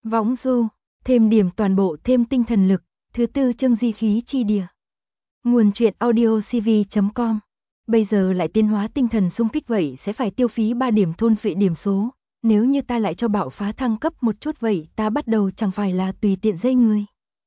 Võng du, thêm điểm toàn bộ thêm tinh thần lực, thứ tư chương di khí chi địa. Nguồn truyện audio cv.com. Bây giờ lại tiến hóa tinh thần xung kích vậy sẽ phải tiêu phí 3 điểm thôn phệ điểm số, nếu như ta lại cho bạo phá thăng cấp một chút vậy ta bắt đầu chẳng phải là tùy tiện dây người.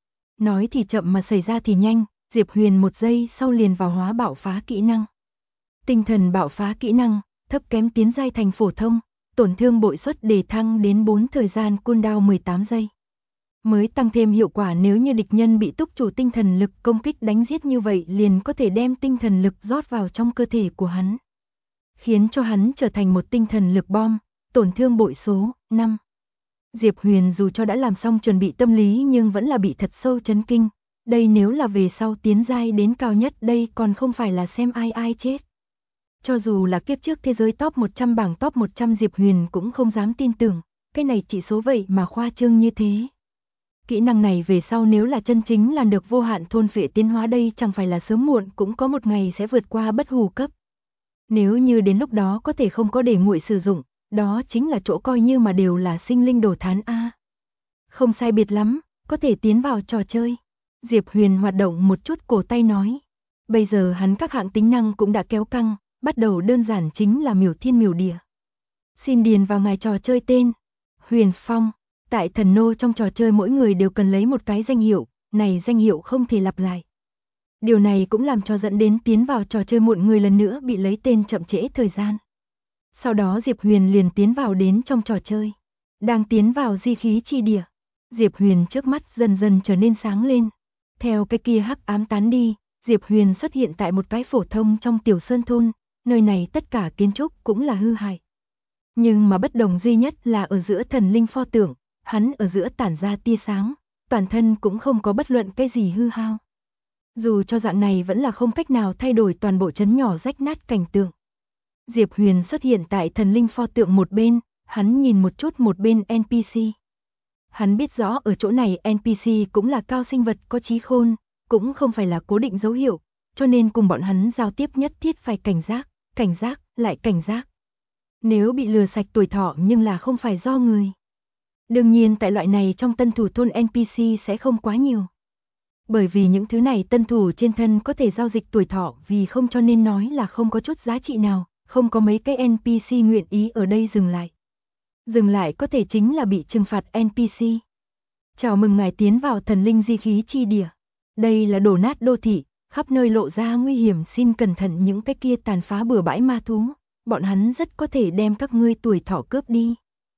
Nói thì chậm mà xảy ra thì nhanh, Diệp Huyền một giây sau liền vào hóa bạo phá kỹ năng. Tinh thần bạo phá kỹ năng, thấp kém tiến giai thành phổ thông, tổn thương bội suất đề thăng đến 4 thời gian cooldown 18 giây. Mới tăng thêm hiệu quả nếu như địch nhân bị túc chủ tinh thần lực công kích đánh giết như vậy liền có thể đem tinh thần lực rót vào trong cơ thể của hắn. Khiến cho hắn trở thành một tinh thần lực bom, tổn thương bội số 5. Diệp Huyền dù cho đã làm xong chuẩn bị tâm lý nhưng vẫn là bị thật sâu chấn kinh. Đây nếu là về sau tiến giai đến cao nhất đây còn không phải là xem ai chết. Cho dù là kiếp trước thế giới top 100 bảng top 100 Diệp Huyền cũng không dám tin tưởng, cái này chỉ số vậy mà khoa trương như thế. Kỹ năng này về sau nếu là chân chính làm được vô hạn thôn phệ tiến hóa đây chẳng phải là sớm muộn cũng có một ngày sẽ vượt qua bất hủ cấp. Nếu như đến lúc đó có thể không có để nguội sử dụng, đó chính là chỗ coi như mà đều là sinh linh đồ thán A. Không sai biệt lắm, có thể tiến vào trò chơi. Diệp Huyền hoạt động một chút cổ tay nói. Bây giờ hắn các hạng tính năng cũng đã kéo căng, bắt đầu đơn giản chính là miểu thiên miểu địa. Xin điền vào ngài trò chơi tên. Huyền Phong. Tại thần nô trong trò chơi mỗi người đều cần lấy một cái danh hiệu, này danh hiệu không thể lặp lại. Điều này cũng làm cho dẫn đến tiến vào trò chơi muộn người lần nữa bị lấy tên chậm trễ thời gian. Sau đó Diệp Huyền liền tiến vào đến trong trò chơi. Đang tiến vào di khí chi địa. Diệp Huyền trước mắt dần dần trở nên sáng lên. Theo cái kia hắc ám tán đi, Diệp Huyền xuất hiện tại một cái phổ thông trong tiểu sơn thôn, nơi này tất cả kiến trúc cũng là hư hại. Nhưng mà bất đồng duy nhất là ở giữa thần linh pho tượng, hắn ở giữa tản ra tia sáng, toàn thân cũng không có bất luận cái gì hư hao. Dù cho dạng này vẫn là không cách nào thay đổi toàn bộ trấn nhỏ rách nát cảnh tượng. Diệp Huyền xuất hiện tại thần linh pho tượng một bên, hắn nhìn một chút một bên NPC. Hắn biết rõ ở chỗ này NPC cũng là cao sinh vật có trí khôn, cũng không phải là cố định dấu hiệu, cho nên cùng bọn hắn giao tiếp nhất thiết phải cảnh giác, lại cảnh giác. Nếu bị lừa sạch tuổi thọ nhưng là không phải do người. Đương nhiên tại loại này trong tân thủ thôn NPC sẽ không quá nhiều. Bởi vì những thứ này tân thủ trên thân có thể giao dịch tuổi thọ vì không cho nên nói là không có chút giá trị nào, không có mấy cái NPC nguyện ý ở đây dừng lại. Dừng lại có thể chính là bị trừng phạt NPC. Chào mừng ngài tiến vào thần linh di khí chi địa. Đây là đổ nát đô thị, khắp nơi lộ ra nguy hiểm xin cẩn thận những cái kia tàn phá bừa bãi ma thú. Bọn hắn rất có thể đem các ngươi tuổi thọ cướp đi.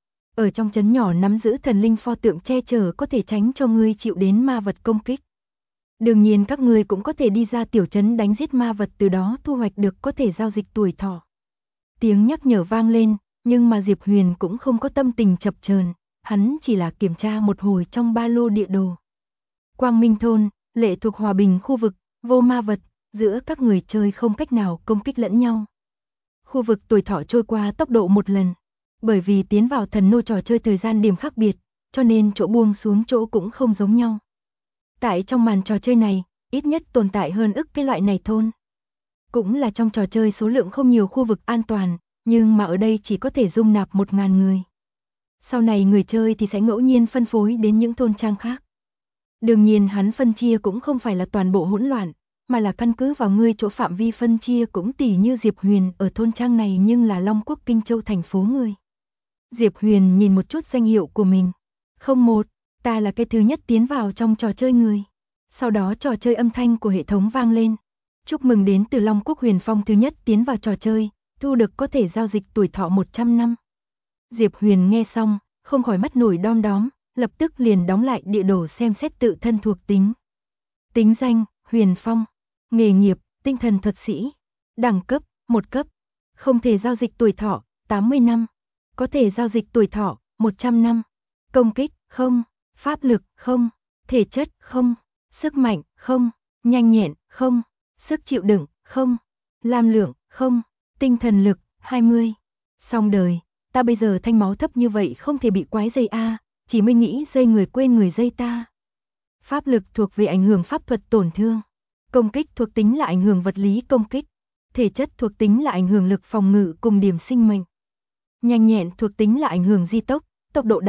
Ở trong trấn nhỏ nắm giữ thần linh pho tượng che chở có thể tránh cho ngươi chịu đến ma vật công kích. Đương nhiên các ngươi cũng có thể đi ra tiểu trấn đánh giết ma vật từ đó thu hoạch được có thể giao dịch tuổi thọ. Tiếng nhắc nhở vang lên, nhưng mà Diệp Huyền cũng không có tâm tình chập chờn, hắn chỉ là kiểm tra một hồi trong ba lô địa đồ. Quang Minh thôn, lệ thuộc hòa bình khu vực, vô ma vật, giữa các người chơi không cách nào công kích lẫn nhau. Khu vực tuổi thọ trôi qua tốc độ một lần. Bởi vì tiến vào thần nô trò chơi thời gian điểm khác biệt, cho nên chỗ buông xuống chỗ cũng không giống nhau. Tại trong màn trò chơi này, ít nhất tồn tại hơn ức cái loại này thôn. Cũng là trong trò chơi số lượng không nhiều khu vực an toàn, nhưng mà ở đây chỉ có thể dung nạp 1000 người. Sau này người chơi thì sẽ ngẫu nhiên phân phối đến những thôn trang khác. Đương nhiên hắn phân chia cũng không phải là toàn bộ hỗn loạn, mà là căn cứ vào ngươi chỗ phạm vi phân chia cũng tỉ như Diệp Huyền ở thôn trang này nhưng là Long Quốc Kinh Châu thành phố người. Diệp Huyền nhìn một chút danh hiệu của mình. 01, ta là cái thứ nhất tiến vào trong trò chơi người. Sau đó trò chơi âm thanh của hệ thống vang lên. Chúc mừng đến từ Long Quốc Huyền Phong thứ nhất tiến vào trò chơi, thu được có thể giao dịch tuổi thọ 100 năm. Diệp Huyền nghe xong, không khỏi mắt nổi đom đóm, lập tức liền đóng lại địa đồ xem xét tự thân thuộc tính. Tính danh, Huyền Phong. Nghề nghiệp, tinh thần thuật sĩ. Đẳng cấp, 1 cấp. Không thể giao dịch tuổi thọ, 80 năm. Có thể giao dịch tuổi thọ, 100 năm. Công kích, không. Pháp lực, không. Thể chất, không. Sức mạnh, không. Nhanh nhẹn, không. Sức chịu đựng, không. Lam lượng, không. Tinh thần lực, 20. Xong đời, ta bây giờ thanh máu thấp như vậy không thể bị quái dây a, chỉ mới nghĩ dây người quên người dây ta. Pháp lực thuộc về ảnh hưởng pháp thuật tổn thương. Công kích thuộc tính là ảnh hưởng vật lý công kích. Thể chất thuộc tính là ảnh hưởng lực phòng ngự cùng điểm sinh mệnh. Nhanh nhẹn thuộc tính là ảnh hưởng di tốc, tốc độ đánh,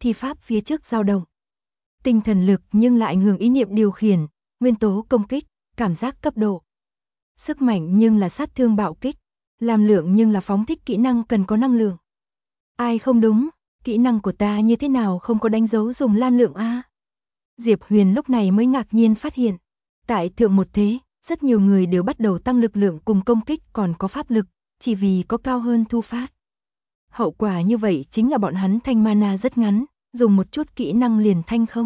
thi pháp phía trước dao động. Tinh thần lực nhưng lại ảnh hưởng ý niệm điều khiển, nguyên tố công kích, cảm giác cấp độ. Sức mạnh nhưng là sát thương bạo kích, làm lượng nhưng là phóng thích kỹ năng cần có năng lượng. Ai không đúng, kỹ năng của ta như thế nào không có đánh dấu dùng lan lượng a? Diệp Huyền lúc này mới ngạc nhiên phát hiện, tại thượng một thế, rất nhiều người đều bắt đầu tăng lực lượng cùng công kích còn có pháp lực, chỉ vì có cao hơn thu phát. Hậu quả như vậy chính là bọn hắn thanh mana rất ngắn, dùng một chút kỹ năng liền thanh không.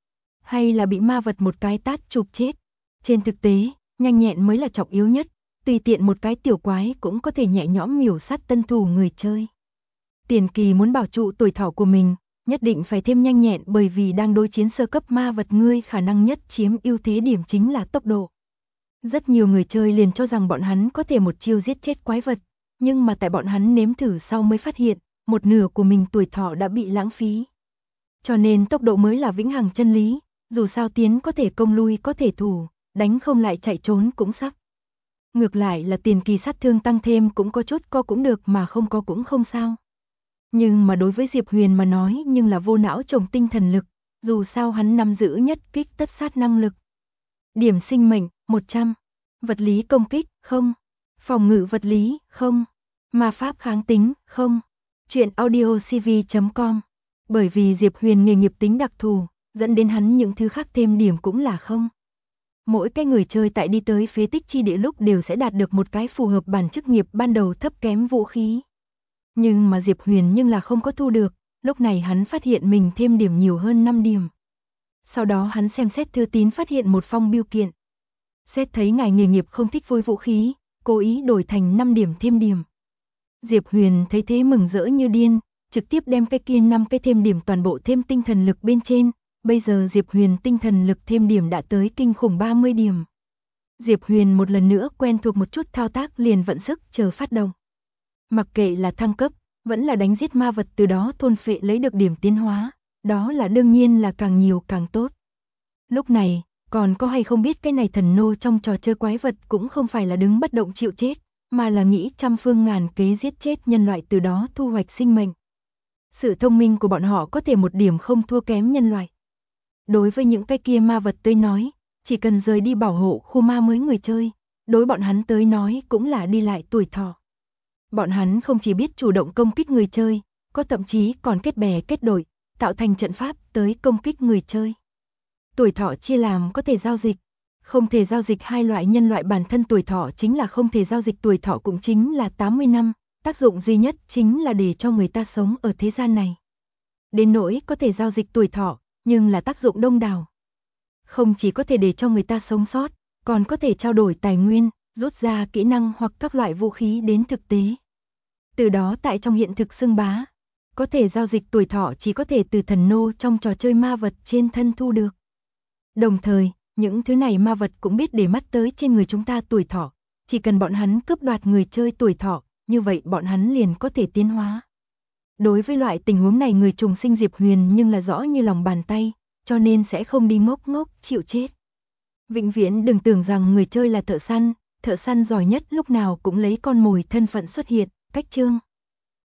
Hay là bị ma vật một cái tát chụp chết. Trên thực tế, nhanh nhẹn mới là trọng yếu nhất, tùy tiện một cái tiểu quái cũng có thể nhẹ nhõm miểu sát tân thủ người chơi. Tiền Kỳ muốn bảo trụ tuổi thọ của mình, nhất định phải thêm nhanh nhẹn bởi vì đang đối chiến sơ cấp ma vật ngươi khả năng nhất chiếm ưu thế điểm chính là tốc độ. Rất nhiều người chơi liền cho rằng bọn hắn có thể một chiêu giết chết quái vật, nhưng mà tại bọn hắn nếm thử sau mới phát hiện, một nửa của mình tuổi thọ đã bị lãng phí. Cho nên tốc độ mới là vĩnh hằng chân lý, dù sao tiến có thể công lui có thể thủ, đánh không lại chạy trốn cũng sắp. Ngược lại là Tiền Kỳ sát thương tăng thêm cũng có chút có cũng được mà không có cũng không sao. Nhưng mà đối với Diệp Huyền mà nói nhưng là vô não trồng tinh thần lực, dù sao hắn nắm giữ nhất kích tất sát năng lực. Điểm sinh mệnh, 100. Vật lý công kích, không. Phòng ngự vật lý, không. Ma pháp kháng tính, không. Chuyện audiocv.com. Bởi vì Diệp Huyền nghề nghiệp tính đặc thù, dẫn đến hắn những thứ khác thêm điểm cũng là không. Mỗi cái người chơi tại đi tới phế tích chi địa lúc đều sẽ đạt được một cái phù hợp bản chức nghiệp ban đầu thấp kém vũ khí. Nhưng mà Diệp Huyền nhưng là không có thu được, lúc này hắn phát hiện mình thêm điểm nhiều hơn 5 điểm. Sau đó hắn xem xét thư tín phát hiện một phong bưu kiện. Xét thấy ngài nghề nghiệp không thích phối vũ khí, cố ý đổi thành 5 điểm thêm điểm. Diệp Huyền thấy thế mừng rỡ như điên, trực tiếp đem cái kia 5 cái thêm điểm toàn bộ thêm tinh thần lực bên trên. Bây giờ Diệp Huyền tinh thần lực thêm điểm đã tới kinh khủng 30 điểm. Diệp Huyền một lần nữa quen thuộc một chút thao tác liền vận sức chờ phát động. Mặc kệ là thăng cấp, vẫn là đánh giết ma vật từ đó thôn phệ lấy được điểm tiến hóa, đó là đương nhiên là càng nhiều càng tốt. Lúc này, còn có hay không biết cái này thần nô trong trò chơi quái vật cũng không phải là đứng bất động chịu chết, mà là nghĩ trăm phương ngàn kế giết chết nhân loại từ đó thu hoạch sinh mệnh. Sự thông minh của bọn họ có thể một điểm không thua kém nhân loại. Đối với những cái kia ma vật tới nói, chỉ cần rời đi bảo hộ khu ma mới người chơi, đối bọn hắn tới nói cũng là đi lại tuổi thọ. Bọn hắn không chỉ biết chủ động công kích người chơi, có thậm chí còn kết bè kết đội, tạo thành trận pháp tới công kích người chơi. Tuổi thọ chia làm có thể giao dịch, không thể giao dịch hai loại nhân loại bản thân tuổi thọ chính là không thể giao dịch tuổi thọ cũng chính là 80 năm, tác dụng duy nhất chính là để cho người ta sống ở thế gian này. Đến nỗi có thể giao dịch tuổi thọ, nhưng là tác dụng đông đảo. Không chỉ có thể để cho người ta sống sót, còn có thể trao đổi tài nguyên, rút ra kỹ năng hoặc các loại vũ khí đến thực tế. Từ đó tại trong hiện thực xưng bá, có thể giao dịch tuổi thọ chỉ có thể từ thần nô trong trò chơi ma vật trên thân thu được. Đồng thời, những thứ này ma vật cũng biết để mắt tới trên người chúng ta tuổi thọ, chỉ cần bọn hắn cướp đoạt người chơi tuổi thọ, như vậy bọn hắn liền có thể tiến hóa. Đối với loại tình huống này người trùng sinh Diệp Huyền nhưng là rõ như lòng bàn tay, cho nên sẽ không đi ngốc ngốc chịu chết. Vĩnh viễn đừng tưởng rằng người chơi là thợ săn giỏi nhất lúc nào cũng lấy con mồi thân phận xuất hiện, cách chương.